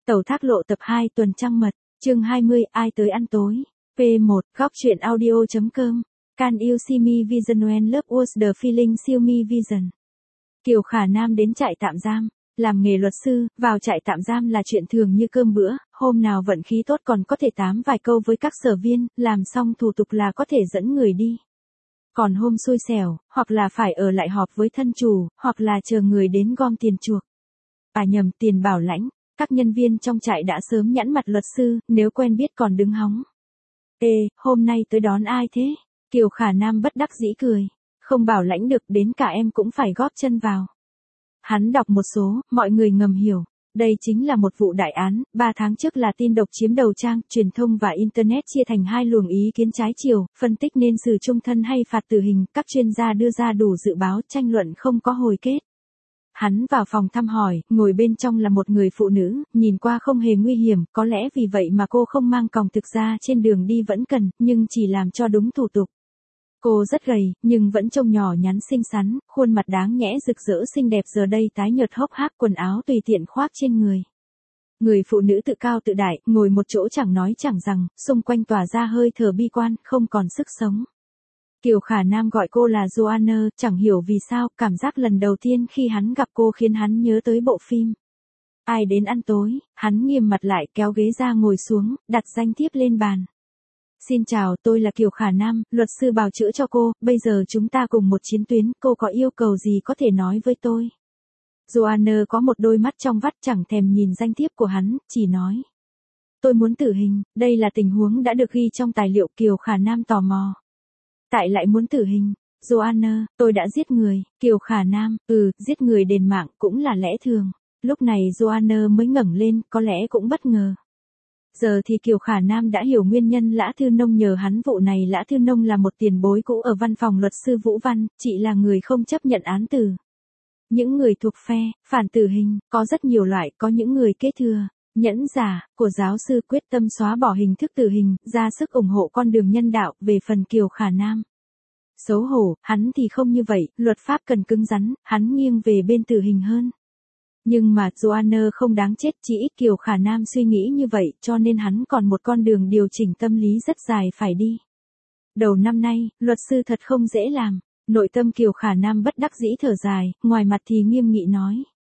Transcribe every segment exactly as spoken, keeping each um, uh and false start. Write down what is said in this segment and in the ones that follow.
Tàu Thác Lộ tập hai tuần trăng mật, chương hai mươi, ai tới ăn tối. P một, góc truyện audio chấm com. Can you see me vision when love was the feeling see me vision. Kiều Khả Nam đến trại tạm giam. Làm nghề luật sư, vào trại tạm giam là chuyện thường như cơm bữa, hôm nào vận khí tốt còn có thể tám vài câu với các sở viên, làm xong thủ tục là có thể dẫn người đi. Còn hôm xui xẻo, hoặc là phải ở lại họp với thân chủ, hoặc là chờ người đến gom tiền chuộc. À nhầm, tiền bảo lãnh. Các nhân viên trong trại đã sớm nhẵn mặt luật sư, nếu quen biết còn đứng hóng. Ê, hôm nay tới đón ai thế? Kiều Khả Nam bất đắc dĩ cười. Không bảo lãnh được, đến cả em cũng phải góp chân vào. Hắn đọc một số, mọi người ngầm hiểu. Đây chính là một vụ đại án, ba tháng trước là tin độc chiếm đầu trang, truyền thông và Internet chia thành hai luồng ý kiến trái chiều, phân tích nên xử chung thân hay phạt tử hình, các chuyên gia đưa ra đủ dự báo, tranh luận không có hồi kết. Hắn vào phòng thăm hỏi, ngồi bên trong là một người phụ nữ, nhìn qua không hề nguy hiểm, có lẽ vì vậy mà cô không mang còng thực ra trên đường đi vẫn cần, nhưng chỉ làm cho đúng thủ tục. Cô rất gầy, nhưng vẫn trông nhỏ nhắn xinh xắn, khuôn mặt đáng nhẽ rực rỡ xinh đẹp giờ đây tái nhợt hốc hác, quần áo tùy tiện khoác trên người. Người phụ nữ tự cao tự đại, ngồi một chỗ chẳng nói chẳng rằng, xung quanh tỏa ra hơi thở bi quan, không còn sức sống. Kiều Khả Nam gọi cô là Joanna, chẳng hiểu vì sao, cảm giác lần đầu tiên khi hắn gặp cô khiến hắn nhớ tới bộ phim. Ai đến ăn tối, hắn nghiêm mặt lại kéo ghế ra ngồi xuống, đặt danh thiếp lên bàn. Xin chào, tôi là Kiều Khả Nam, luật sư bào chữa cho cô, bây giờ chúng ta cùng một chiến tuyến, cô có yêu cầu gì có thể nói với tôi. Joanna có một đôi mắt trong vắt chẳng thèm nhìn danh thiếp của hắn, chỉ nói. Tôi muốn tử hình, đây là tình huống đã được ghi trong tài liệu. Kiều Khả Nam tò mò. Tại lại muốn tử hình, Joanna, tôi đã giết người. Kiều Khả Nam, ừ, giết người đền mạng cũng là lẽ thường. Lúc này Joanna mới ngẩng lên, có lẽ cũng bất ngờ. Giờ thì Kiều Khả Nam đã hiểu nguyên nhân Lã Thư Nông nhờ hắn vụ này. Lã Thư Nông là một tiền bối cũ ở văn phòng luật sư Vũ Văn, chị là người không chấp nhận án tử. Những người thuộc phe, phản tử hình, có rất nhiều loại, có những người kế thừa. Nhẫn giả, của giáo sư quyết tâm xóa bỏ hình thức tử hình, ra sức ủng hộ con đường nhân đạo. Về phần Kiều Khả Nam, xấu hổ, hắn thì không như vậy, luật pháp cần cứng rắn, hắn nghiêng về bên tử hình hơn. Nhưng mà Joanna không đáng chết, chỉ ít Kiều Khả Nam suy nghĩ như vậy, cho nên hắn còn một con đường điều chỉnh tâm lý rất dài phải đi. Đầu năm nay, luật sư thật không dễ làm. Nội tâm Kiều Khả Nam bất đắc dĩ thở dài, ngoài mặt thì nghiêm nghị nói.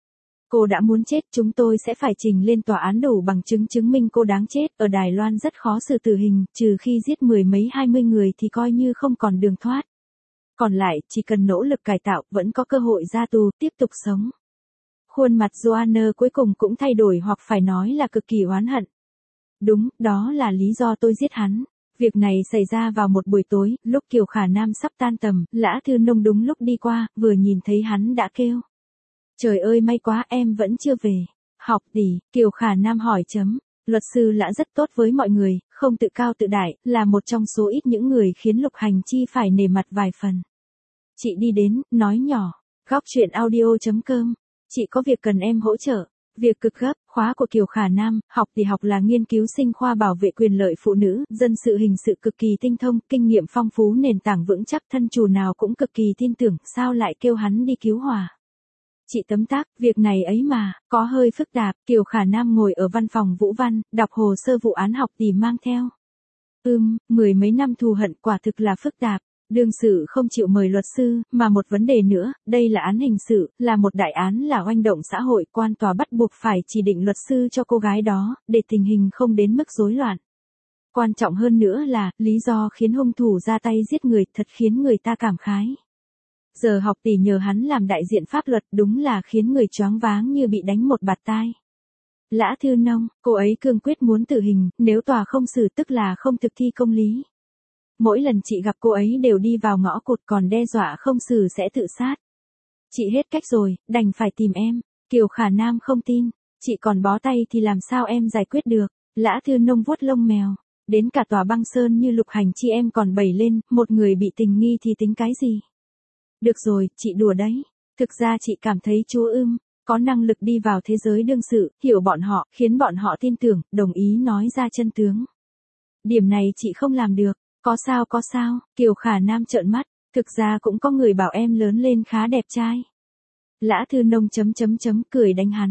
Cô đã muốn chết, chúng tôi sẽ phải trình lên tòa án đủ bằng chứng chứng minh cô đáng chết. Ở Đài Loan rất khó xử tử hình, trừ khi giết mười mấy hai mươi người thì coi như không còn đường thoát. Còn lại, chỉ cần nỗ lực cải tạo, vẫn có cơ hội ra tù, tiếp tục sống. Khuôn mặt Joanna cuối cùng cũng thay đổi, hoặc phải nói là cực kỳ oán hận. Đúng, đó là lý do tôi giết hắn. Việc này xảy ra vào một buổi tối, lúc Kiều Khả Nam sắp tan tầm, Lã Thư Nông đúng lúc đi qua, vừa nhìn thấy hắn đã kêu. Trời ơi may quá, em vẫn chưa về. Học tỷ, Kiều Khả Nam hỏi chấm. Luật sư Lã rất tốt với mọi người, không tự cao tự đại, là một trong số ít những người khiến Lục Hành Chi phải nể mặt vài phần. Chị đi đến, nói nhỏ. Góc truyện audio chấm com. Chị có việc cần em hỗ trợ. Việc cực gấp, khóa của Kiều Khả Nam, học thì học là nghiên cứu sinh khoa bảo vệ quyền lợi phụ nữ, dân sự hình sự cực kỳ tinh thông, kinh nghiệm phong phú, nền tảng vững chắc, thân chủ nào cũng cực kỳ tin tưởng, sao lại kêu hắn đi cứu hỏa. Chị tấm tắc, việc này ấy mà, có hơi phức tạp. Kiều Khả Nam ngồi ở văn phòng Vũ Văn, đọc hồ sơ vụ án học tỷ mang theo. Ừm, mười mấy năm thù hận quả thực là phức tạp. Đương sự không chịu mời luật sư, mà một vấn đề nữa, đây là án hình sự, là một đại án là oanh động xã hội, quan tòa bắt buộc phải chỉ định luật sư cho cô gái đó, để tình hình không đến mức rối loạn. Quan trọng hơn nữa là, lý do khiến hung thủ ra tay giết người thật khiến người ta cảm khái. Giờ học tỷ nhờ hắn làm đại diện pháp luật đúng là khiến người choáng váng như bị đánh một bạt tai. Lã Thư Nông, cô ấy cương quyết muốn tử hình, nếu tòa không xử tức là không thực thi công lý. Mỗi lần chị gặp cô ấy đều đi vào ngõ cụt, còn đe dọa không xử sẽ tự sát. Chị hết cách rồi, đành phải tìm em. Kiều Khả Nam không tin. Chị còn bó tay thì làm sao em giải quyết được. Lã Thư Nông vuốt lông mèo. Đến cả tòa băng sơn như Lục Hành Chi em còn bày lên, một người bị tình nghi thì tính cái gì. Được rồi, chị đùa đấy. Thực ra chị cảm thấy chúa ưm, có năng lực đi vào thế giới đương sự, hiểu bọn họ, khiến bọn họ tin tưởng, đồng ý nói ra chân tướng. Điểm này chị không làm được. Có sao có sao, Kiều Khả Nam trợn mắt, thực ra cũng có người bảo em lớn lên khá đẹp trai. Lã Thư Nông chấm chấm chấm cười đánh hắn.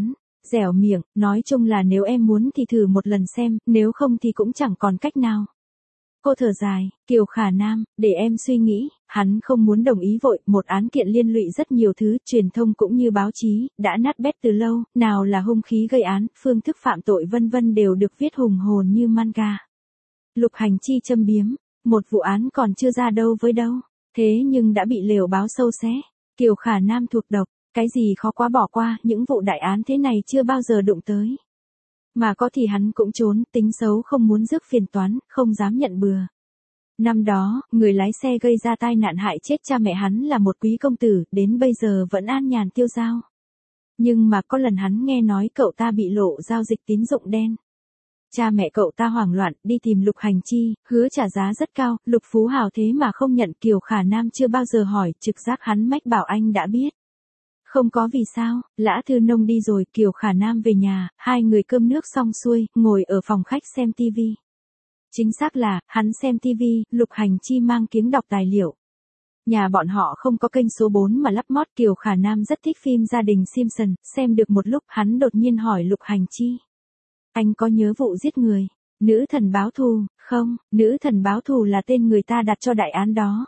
dẻo miệng, nói chung là nếu em muốn thì thử một lần xem, nếu không thì cũng chẳng còn cách nào. Cô thở dài, Kiều Khả Nam, để em suy nghĩ, hắn không muốn đồng ý vội, một án kiện liên lụy rất nhiều thứ, truyền thông cũng như báo chí, đã nát bét từ lâu, nào là hung khí gây án, phương thức phạm tội vân vân đều được viết hùng hồn như manga. Lục Hành Chi châm biếm, một vụ án còn chưa ra đâu với đâu, thế nhưng đã bị lều báo sâu xé. Kiều Khả Nam thuộc độc, cái gì khó quá bỏ qua, những vụ đại án thế này chưa bao giờ đụng tới. Mà có thì hắn cũng trốn, tính xấu không muốn rước phiền toán, không dám nhận bừa. Năm đó, người lái xe gây ra tai nạn hại chết cha mẹ hắn là một quý công tử, đến bây giờ vẫn an nhàn tiêu dao. Nhưng mà có lần hắn nghe nói cậu ta bị lộ giao dịch tín dụng đen. Cha mẹ cậu ta hoảng loạn, đi tìm Lục Hành Chi, hứa trả giá rất cao, Lục Phú Hào thế mà không nhận. Kiều Khả Nam chưa bao giờ hỏi, trực giác hắn mách bảo anh đã biết. Không có vì sao, Lã Thư Nông đi rồi, Kiều Khả Nam về nhà, hai người cơm nước xong xuôi, ngồi ở phòng khách xem tivi. Chính xác là, hắn xem tivi, Lục Hành Chi mang kiếng đọc tài liệu. Nhà bọn họ không có kênh số bốn mà lắp mót. Kiều Khả Nam rất thích phim gia đình Simpson, xem được một lúc, hắn đột nhiên hỏi Lục Hành Chi. Anh có nhớ vụ giết người, nữ thần báo thù, không? Nữ thần báo thù là tên người ta đặt cho đại án đó.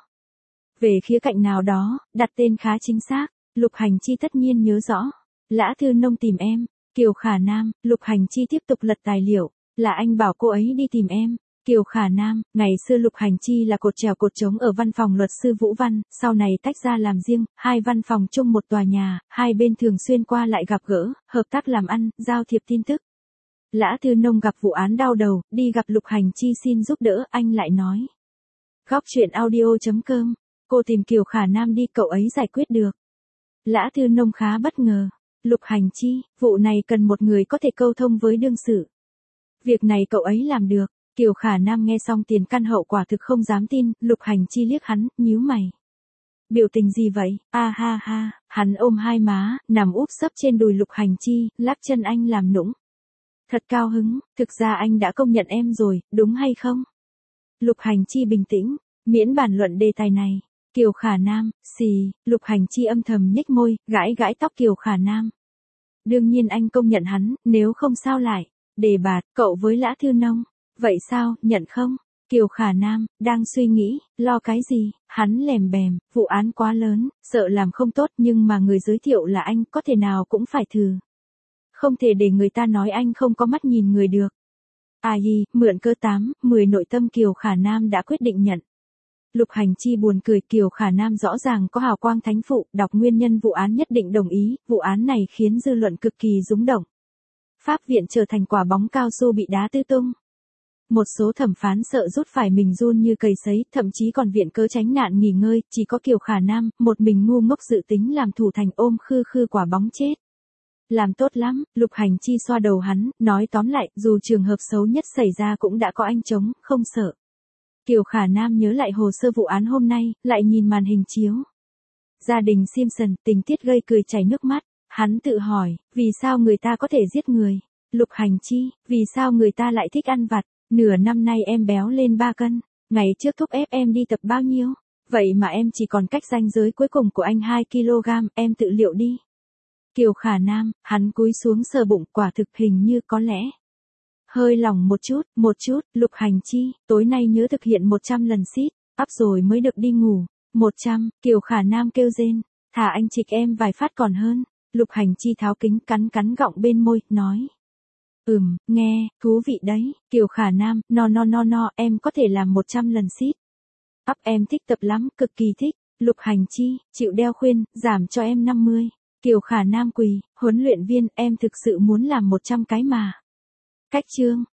Về khía cạnh nào đó, đặt tên khá chính xác. Lục Hành Chi tất nhiên nhớ rõ. Lã Thư Nông tìm em. Kiều Khả Nam, Lục Hành Chi tiếp tục lật tài liệu. Là anh bảo cô ấy đi tìm em. Kiều Khả Nam, ngày xưa Lục Hành Chi là cột trèo cột trống ở văn phòng luật sư Vũ Văn, sau này tách ra làm riêng, hai văn phòng chung một tòa nhà, hai bên thường xuyên qua lại gặp gỡ, hợp tác làm ăn, giao thiệp tin tức. Lã Thư Nông gặp vụ án đau đầu, đi gặp Lục Hành Chi xin giúp đỡ, anh lại nói. Góc chuyện audio chấm com, cô tìm Kiều Khả Nam đi, cậu ấy giải quyết được. Lã Thư Nông khá bất ngờ. Lục Hành Chi, vụ này cần một người có thể câu thông với đương sự. Việc này cậu ấy làm được. Kiều Khả Nam nghe xong tiền căn hậu quả thực không dám tin, Lục Hành Chi liếc hắn, nhíu mày. Biểu tình gì vậy? A ha ha, hắn ôm hai má, nằm úp sấp trên đùi Lục Hành Chi, lắc chân anh làm nũng. Thật cao hứng, thực ra anh đã công nhận em rồi, đúng hay không? Lục Hành Chi bình tĩnh, miễn bàn luận đề tài này. Kiều Khả Nam, xì, Lục Hành Chi âm thầm nhếch môi, gãi gãi tóc Kiều Khả Nam. Đương nhiên anh công nhận hắn, nếu không sao lại. Đề bạt, cậu với Lã Thư Nông. Vậy sao, nhận không? Kiều Khả Nam, đang suy nghĩ, lo cái gì? Hắn lèm bèm, vụ án quá lớn, sợ làm không tốt nhưng mà người giới thiệu là anh, có thể nào cũng phải thử. Không thể để người ta nói anh không có mắt nhìn người được. Ai hi, mượn cơ tám, mười nội tâm Kiều Khả Nam đã quyết định nhận. Lục Hành Chi buồn cười, Kiều Khả Nam rõ ràng có hào quang thánh phụ, đọc nguyên nhân vụ án nhất định đồng ý, vụ án này khiến dư luận cực kỳ rúng động. Pháp viện trở thành quả bóng cao su bị đá tứ tung. Một số thẩm phán sợ rút phải mình run như cầy sấy, thậm chí còn viện cớ tránh nạn nghỉ ngơi, chỉ có Kiều Khả Nam, một mình ngu ngốc dự tính làm thủ thành ôm khư khư quả bóng chết. Làm tốt lắm, Lục Hành Chi xoa đầu hắn, nói tóm lại, dù trường hợp xấu nhất xảy ra cũng đã có anh chống, không sợ. Kiều Khả Nam nhớ lại hồ sơ vụ án hôm nay, lại nhìn màn hình chiếu. Gia đình Simpson, tình tiết gây cười chảy nước mắt, hắn tự hỏi, vì sao người ta có thể giết người? Lục Hành Chi, vì sao người ta lại thích ăn vặt? Nửa năm nay em béo lên ba cân, ngày trước thúc ép em đi tập bao nhiêu? Vậy mà em chỉ còn cách ranh giới cuối cùng của anh hai ki lô gam, em tự liệu đi. Kiều Khả Nam, hắn cúi xuống sờ bụng, quả thực hình như có lẽ. Hơi lỏng một chút, một chút, Lục Hành Chi, tối nay nhớ thực hiện một trăm lần sit up rồi mới được đi ngủ. một trăm, Kiều Khả Nam kêu rên, thả anh trịch em vài phát còn hơn. Lục Hành Chi tháo kính cắn cắn gọng bên môi, nói. Ừm, nghe, thú vị đấy. Kiều Khả Nam, no no no no, em có thể làm một trăm lần sit up, em thích tập lắm, cực kỳ thích. Lục Hành Chi, chịu đeo khuyên, giảm cho em năm mươi. Kiều Khả Nam quỳ, huấn luyện viên, em thực sự muốn làm một trăm cái mà. Cách chương.